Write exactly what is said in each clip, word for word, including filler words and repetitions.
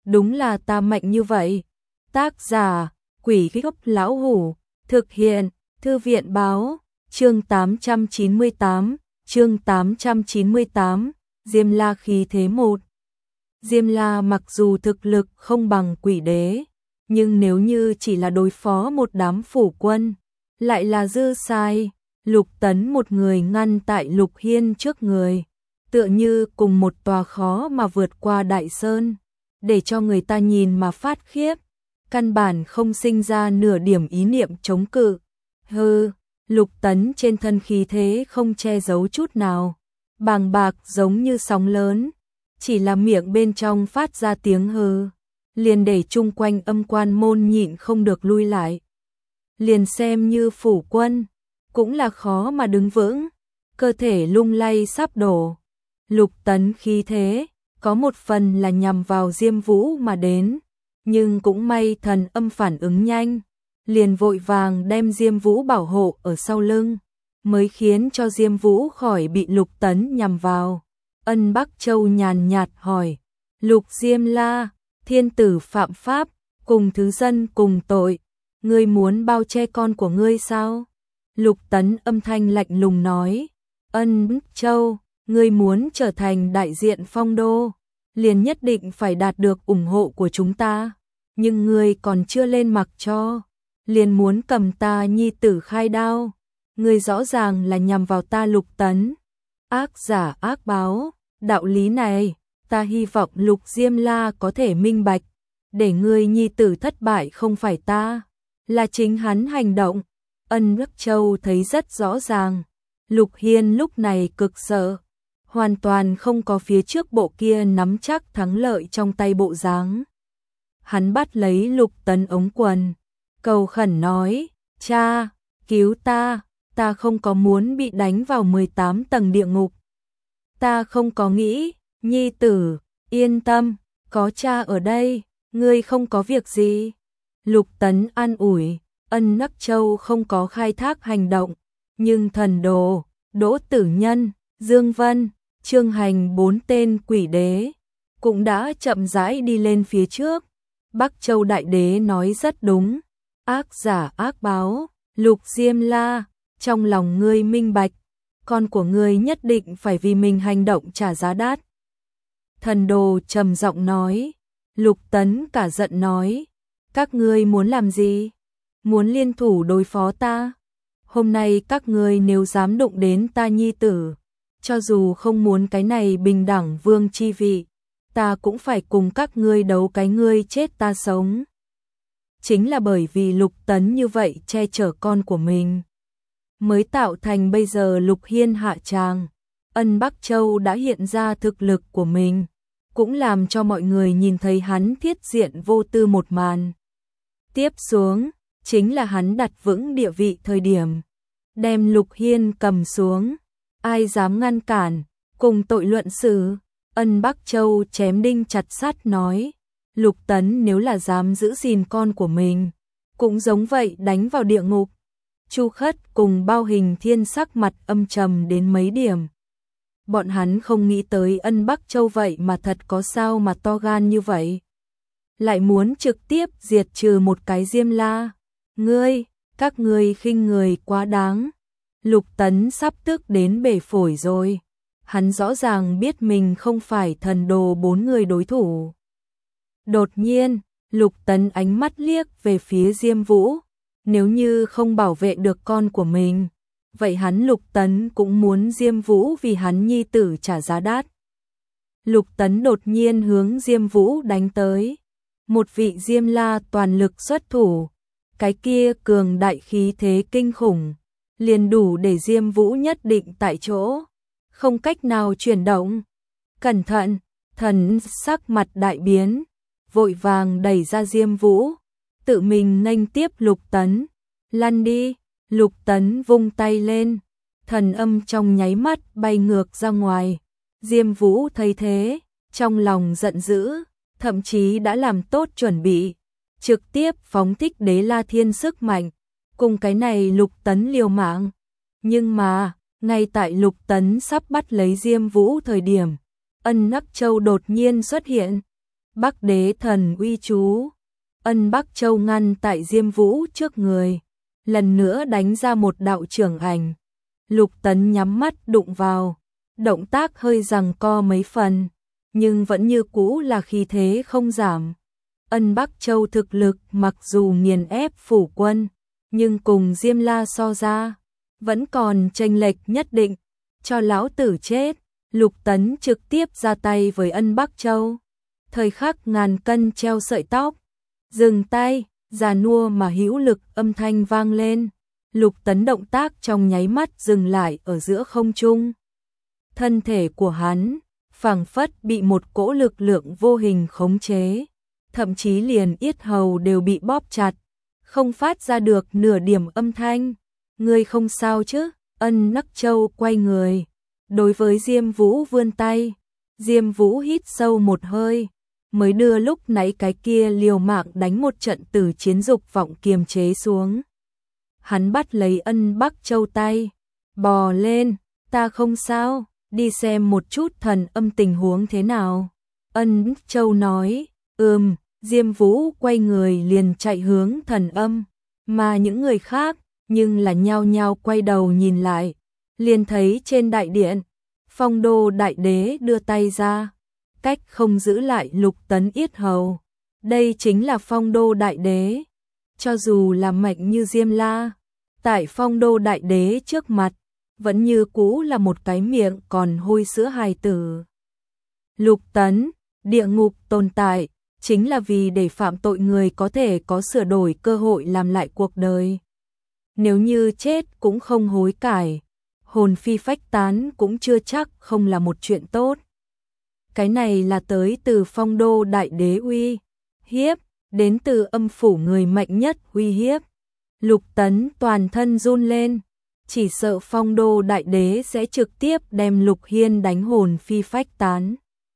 đúng là ta mạnh như vậy. Tác giả, Quỷ Gốc Lão Hủ, thực hiện, Thư viện báo, chương tám trăm chín mươi tám, chương tám trăm chín mươi tám, Diêm La khí thế một. Diêm La mặc dù thực lực không bằng Quỷ Đế, nhưng nếu như chỉ là đối phó một đám phủ quân, lại là dư sai. Lục Tấn một người ngăn tại Lục Hiên trước người, tựa như cùng một tòa khó mà vượt qua đại sơn, để cho người ta nhìn mà phát khiếp, căn bản không sinh ra nửa điểm ý niệm chống cự. Hừ, Lục Tấn trên thân khí thế không che giấu chút nào, bàng bạc giống như sóng lớn, chỉ là miệng bên trong phát ra tiếng hừ, liền để chung quanh âm quan môn nhịn không được lui lại. Liền xem như phủ quân, cũng là khó mà đứng vững, cơ thể lung lay sắp đổ. Lục Tấn khí thế, có một phần là nhằm vào Diêm Vũ mà đến, nhưng cũng may thần âm phản ứng nhanh, liền vội vàng đem Diêm Vũ bảo hộ ở sau lưng, mới khiến cho Diêm Vũ khỏi bị Lục Tấn nhằm vào. Ân Bắc Châu nhàn nhạt hỏi, Lục Diêm La, thiên tử phạm pháp, cùng thứ dân cùng tội, ngươi muốn bao che con của ngươi sao? Lục Tấn âm thanh lạnh lùng nói, Ân Bắc Châu, ngươi muốn trở thành đại diện Phong Đô, liền nhất định phải đạt được ủng hộ của chúng ta, nhưng ngươi còn chưa lên mặc cho, liền muốn cầm ta nhi tử khai đao, ngươi rõ ràng là nhằm vào ta Lục Tấn. Ác giả ác báo, đạo lý này, ta hy vọng Lục Diêm La có thể minh bạch, để ngươi nhi tử thất bại không phải ta, là chính hắn hành động. Ân Bắc Châu thấy rất rõ ràng, Lục Hiên lúc này cực sợ, hoàn toàn không có phía trước bộ kia nắm chắc thắng lợi trong tay bộ dáng. Hắn bắt lấy Lục Tấn ống quần, cầu khẩn nói, cha, cứu ta, ta không có muốn bị đánh vào mười tám tầng địa ngục. Ta không có nghĩ, nhi tử, yên tâm, có cha ở đây, ngươi không có việc gì. Lục Tấn an ủi. Ân Bắc Châu không có khai thác hành động, nhưng Thần Đồ, Đỗ Tử Nhân, Dương Vân, Trương Hành bốn tên quỷ đế cũng đã chậm rãi đi lên phía trước. Bắc Châu Đại Đế nói rất đúng, ác giả ác báo, Lục Diêm La, trong lòng ngươi minh bạch, con của ngươi nhất định phải vì mình hành động trả giá đắt. Thần Đồ trầm giọng nói. Lục Tấn cả giận nói, các ngươi muốn làm gì? Muốn liên thủ đối phó ta? Hôm nay các ngươi nếu dám đụng đến ta nhi tử, cho dù không muốn cái này bình đẳng vương chi vị, ta cũng phải cùng các ngươi đấu cái ngươi chết ta sống. Chính là bởi vì Lục Tấn như vậy che chở con của mình, mới tạo thành bây giờ Lục Hiên hạ tràng. Ân Bắc Châu đã hiện ra thực lực của mình, cũng làm cho mọi người nhìn thấy hắn thiết diện vô tư một màn. Tiếp xuống, chính là hắn đặt vững địa vị thời điểm, đem Lục Hiên cầm xuống, ai dám ngăn cản, cùng tội luận xử. Ân Bắc Châu chém đinh chặt sắt nói, Lục Tấn nếu là dám giữ gìn con của mình, cũng giống vậy đánh vào địa ngục. Chu Khất cùng Bao Hình Thiên sắc mặt âm trầm đến mấy điểm. Bọn hắn không nghĩ tới Ân Bắc Châu vậy mà thật có sao mà to gan như vậy, lại muốn trực tiếp diệt trừ một cái Diêm La. Ngươi, các ngươi khinh người quá đáng. Lục Tấn sắp tức đến bể phổi rồi, hắn rõ ràng biết mình không phải Thần Đồ bốn người đối thủ. Đột nhiên, Lục Tấn ánh mắt liếc về phía Diêm Vũ, nếu như không bảo vệ được con của mình, vậy hắn Lục Tấn cũng muốn Diêm Vũ vì hắn nhi tử trả giá đắt. Lục Tấn đột nhiên hướng Diêm Vũ đánh tới, một vị Diêm La toàn lực xuất thủ, cái kia cường đại khí thế kinh khủng, liền đủ để Diêm Vũ nhất định tại chỗ, không cách nào chuyển động. Cẩn thận, thần sắc mặt đại biến, vội vàng đẩy ra Diêm Vũ, tự mình nghênh tiếp Lục Tấn. Lăn đi. Lục Tấn vung tay lên, thần âm trong nháy mắt bay ngược ra ngoài. Diêm Vũ thấy thế, trong lòng giận dữ, thậm chí đã làm tốt chuẩn bị, trực tiếp phóng thích Đế La Thiên sức mạnh, cùng cái này Lục Tấn liều mạng. Nhưng mà, ngay tại Lục Tấn sắp bắt lấy Diêm Vũ thời điểm, Ân Bắc Châu đột nhiên xuất hiện, Bắc Đế thần uy chú. Ân Bắc Châu ngăn tại Diêm Vũ trước người, lần nữa đánh ra một đạo trưởng ảnh. Lục Tấn nhắm mắt đụng vào, động tác hơi giằng co mấy phần, nhưng vẫn như cũ là khí thế không giảm. Ân Bắc Châu thực lực mặc dù nghiền ép phủ quân, nhưng cùng Diêm La so ra, vẫn còn chênh lệch nhất định. Cho lão tử chết, Lục Tấn trực tiếp ra tay với Ân Bắc Châu. Thời khắc ngàn cân treo sợi tóc, dừng tay, già nua mà hữu lực âm thanh vang lên. Lục Tấn động tác trong nháy mắt dừng lại ở giữa không trung. Thân thể của hắn phảng phất bị một cỗ lực lượng vô hình khống chế, thậm chí liền yết hầu đều bị bóp chặt, không phát ra được nửa điểm âm thanh. Ngươi không sao chứ? Ân Bắc Châu quay người, đối với Diêm Vũ vươn tay. Diêm Vũ hít sâu một hơi, mới đưa lúc nãy cái kia liều mạng đánh một trận từ chiến dục vọng kiềm chế xuống. Hắn bắt lấy Ân Bắc Châu tay, bò lên, ta không sao, đi xem một chút thần âm tình huống thế nào. Ân Bắc Châu nói, ừm, Diêm Vũ quay người liền chạy hướng thần âm, mà những người khác, nhưng là nhao nhao quay đầu nhìn lại, liền thấy trên đại điện, Phong Đô Đại Đế đưa tay ra, cách không giữ lại Lục Tấn yết hầu. Đây chính là Phong Đô Đại Đế. Cho dù là mạnh như Diêm La, tại Phong Đô Đại Đế trước mặt, vẫn như cũ là một cái miệng còn hôi sữa hài tử. Lục Tấn, địa ngục tồn tại, chính là vì để phạm tội người có thể có sửa đổi cơ hội làm lại cuộc đời. Nếu như chết cũng không hối cải, hồn phi phách tán cũng chưa chắc không là một chuyện tốt. Cái này là tới từ Phong Đô Đại Đế uy hiếp, đến từ âm phủ người mạnh nhất uy hiếp. Lục Tấn toàn thân run lên, chỉ sợ Phong Đô Đại Đế sẽ trực tiếp đem Lục Hiên đánh hồn phi phách tán.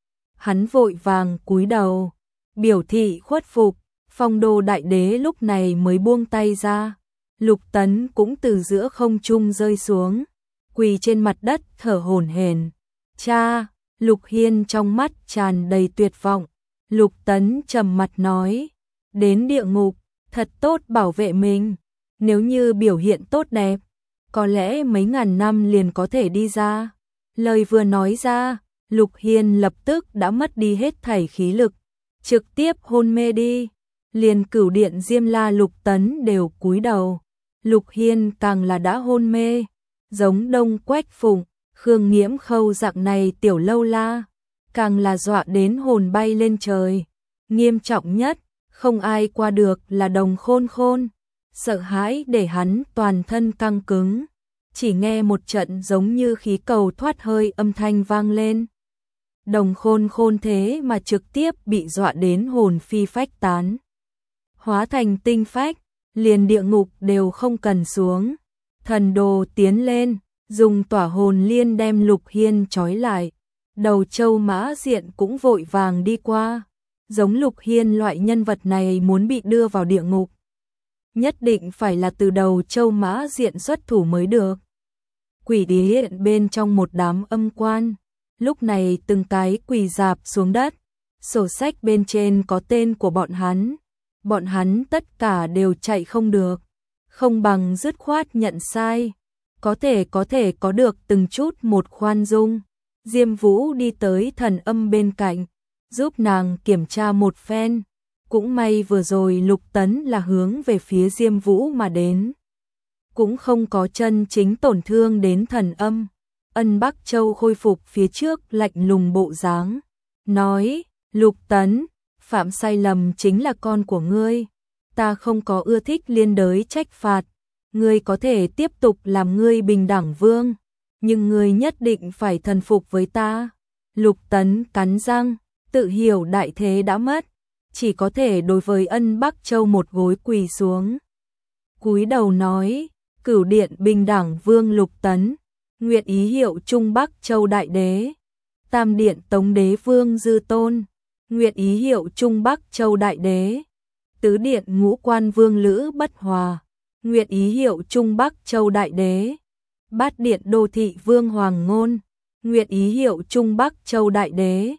Hắn vội vàng cúi đầu, biểu thị khuất phục. Phong Đô Đại Đế lúc này mới buông tay ra. Lục Tấn cũng từ giữa không trung rơi xuống, quỳ trên mặt đất thở hổn hển. Cha! Lục Hiên trong mắt tràn đầy tuyệt vọng. Lục Tấn trầm mặt nói, đến địa ngục, thật tốt bảo vệ mình. Nếu như biểu hiện tốt đẹp, có lẽ mấy ngàn năm liền có thể đi ra. Lời vừa nói ra, Lục Hiên lập tức đã mất đi hết thảy khí lực, trực tiếp hôn mê đi. Liền Cửu Điện Diêm La Lục Tấn đều cúi đầu. Lục Hiên càng là đã hôn mê, giống Đông Quách Phụng, Khương Nghiễm Khâu dạng này tiểu lâu la, càng là dọa đến hồn bay lên trời. Nghiêm trọng nhất, không ai qua được là Đồng Khôn Khôn, sợ hãi để hắn toàn thân căng cứng, chỉ nghe một trận giống như khí cầu thoát hơi âm thanh vang lên. Đồng Khôn Khôn thế mà trực tiếp bị dọa đến hồn phi phách tán, hóa thành tinh phách, liền địa ngục đều không cần xuống. Thần đồ tiến lên, dùng tỏa hồn liên đem Lục Hiên trói lại. Đầu Châu Mã Diện cũng vội vàng đi qua. Giống Lục Hiên loại nhân vật này muốn bị đưa vào địa ngục, nhất định phải là từ đầu Châu Mã Diện xuất thủ mới được. Quỷ điện bên trong một đám âm quan, lúc này từng cái quỳ rạp xuống đất. Sổ sách bên trên có tên của bọn hắn. Bọn hắn tất cả đều chạy không được, không bằng dứt khoát nhận sai. Có thể có thể có được từng chút một khoan dung. Diêm Vũ đi tới thần âm bên cạnh, giúp nàng kiểm tra một phen. Cũng may vừa rồi Lục Tấn là hướng về phía Diêm Vũ mà đến, cũng không có chân chính tổn thương đến thần âm. Ân Bắc Châu khôi phục phía trước lạnh lùng bộ dáng, nói, Lục Tấn, phạm sai lầm chính là con của ngươi. Ta không có ưa thích liên đới trách phạt. Ngươi có thể tiếp tục làm ngươi bình đẳng vương, nhưng ngươi nhất định phải thần phục với ta. Lục Tấn cắn răng, tự hiểu đại thế đã mất, chỉ có thể đối với Ân Bắc Châu một gối quỳ xuống. Cúi đầu nói, Cửu Điện bình đẳng vương Lục Tấn, nguyện ý hiệu Trung Bắc Châu Đại Đế. Tam Điện Tống Đế Vương Dư Tôn, nguyện ý hiệu Trung Bắc Châu Đại Đế. Tứ Điện Ngũ Quan Vương Lữ Bất Hòa, nguyện ý hiệu Trung Bắc Châu Đại Đế. Bát Điện Đô Thị Vương Hoàng Ngôn, nguyện ý hiệu Trung Bắc Châu Đại Đế.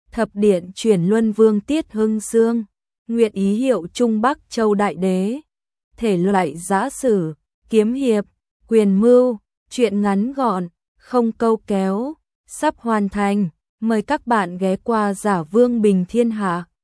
thập điện chuyển luân vương Tiết Hưng Dương, nguyện ý hiệu Trung Bắc Châu Đại Đế. Thể loại giã sử, kiếm hiệp, quyền mưu, truyện ngắn gọn, không câu kéo, sắp hoàn thành. Mời các bạn ghé qua Giả Vương Bình Thiên Hạ.